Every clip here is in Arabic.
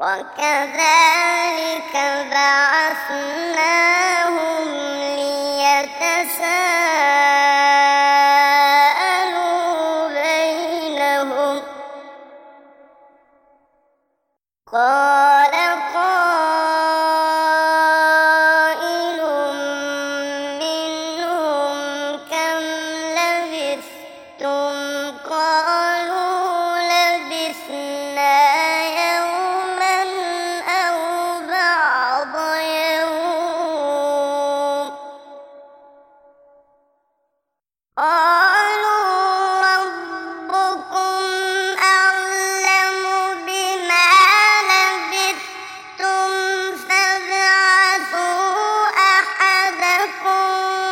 وكذلك بعثناهم ليتساءلوا بينهم قال قائل منهم كم لبثتم قالوا لبثنا يوما أو بعض يوم قالوا ربكم أعلم بما لبثتم فابعثوا أحدكم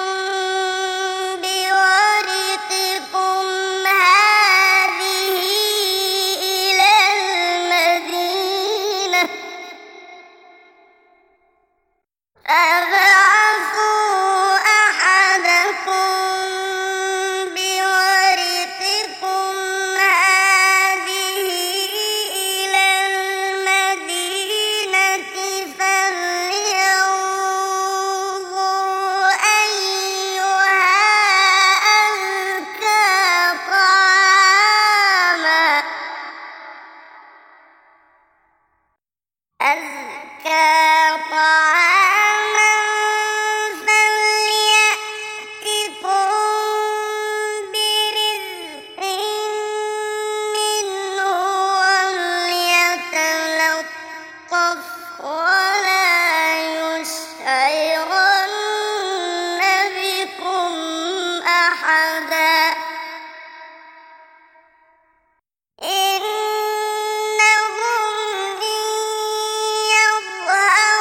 بورقكم هذه إلى المدينة فلينظر أيها أزكى طعاما فليأتكم برزق منه وليتلطف ولا يشعرن بكم أحدا إنهم إن يظهروا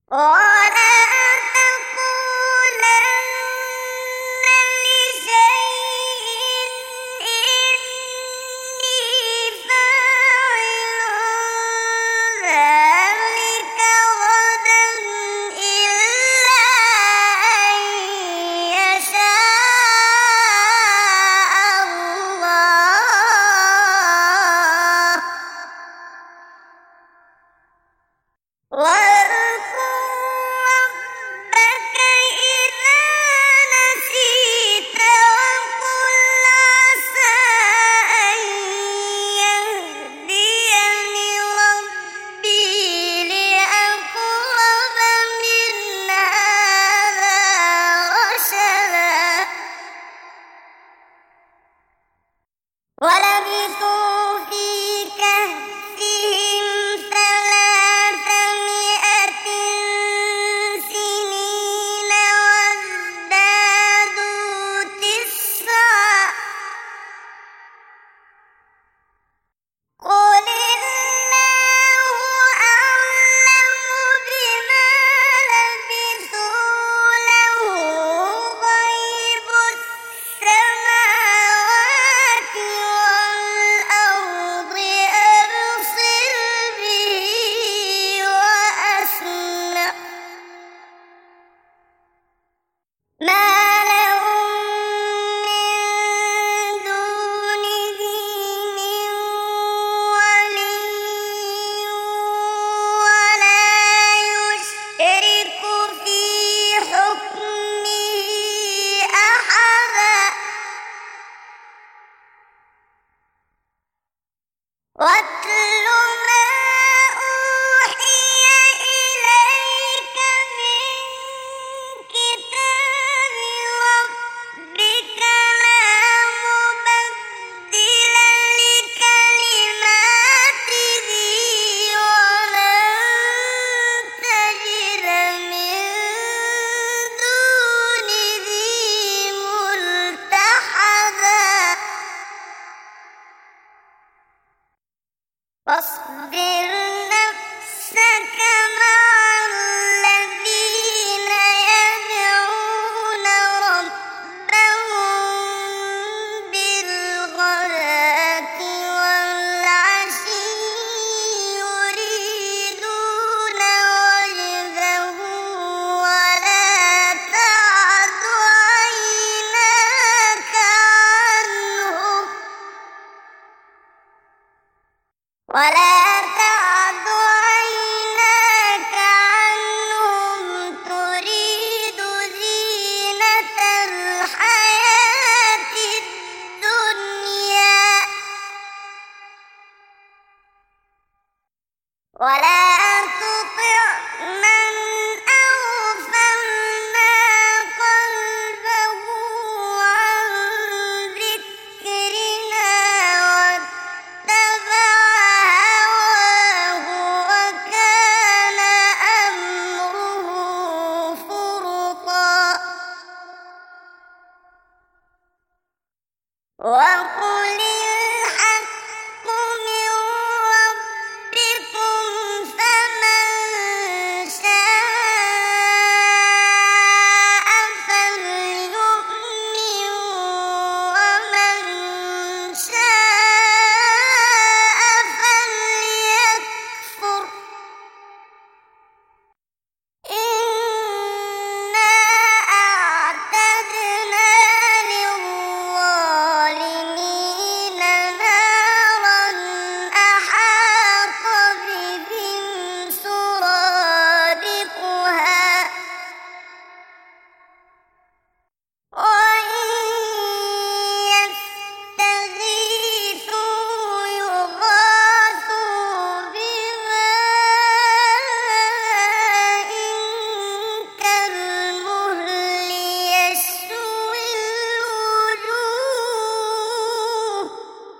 ولا تقولن لشيء إني فاعل ذلك غدا إلا أن يشاء الله. واذكر ربك إذا نسيت وقل عسى أن يهديني ربي لأقرب من هذا رشدا. ولبثوا في كهفهم 300 سنين وازدادوا 9. قل الله أعلم بما لبثوا له غيب السماوات والأرض أبصر به وأسمع ما لهم من دونه من ولي ولا يشرك في حكمه أحدا. واتل ما أوحي إليك من كتاب ربك لا مبدل لكلماته ولن تجد من دونه ملتحدا. واصبر نفسك مع الذين يدعون ربهم بالغداة والعشي يريدون وجهه ولا تعد عيناك عنهم تريد زينة الحياة الدنيا. ولا تطع من أغفلنا قلبه عن ذكرنا واتبع هواه وكان أمره فرطا. وقل الحق من ربكم فمن شاء فليؤمن ومن شاء فليكفر. إنا أعتدنا للظالمين نارا أحاط بهم سرادقها وإن يستغيثوا يغاثوا بماء كالمهل يشوي الوجوه.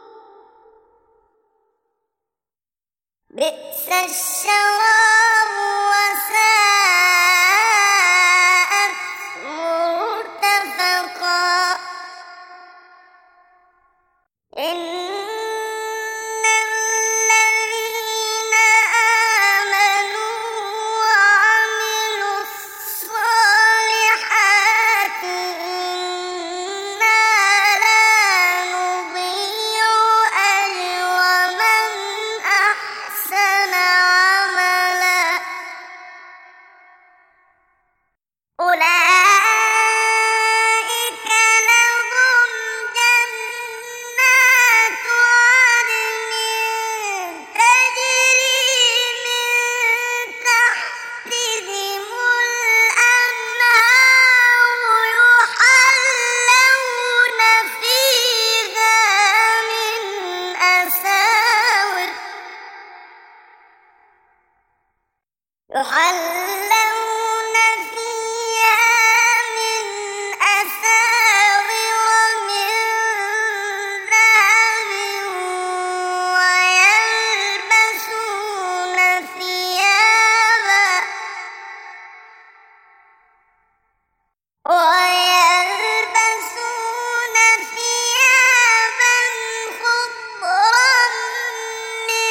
بئس الشراب وساءت مرتفقا. إن الذين آمنوا وعملوا يحلون فيها من أساور من ذهب ويلبسون ثيابا خضرا من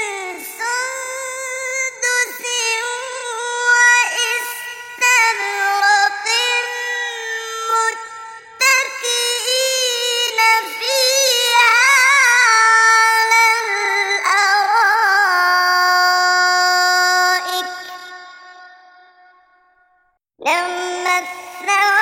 سندس وإستبرق متكئين فيها على الأرائك نعم الثواب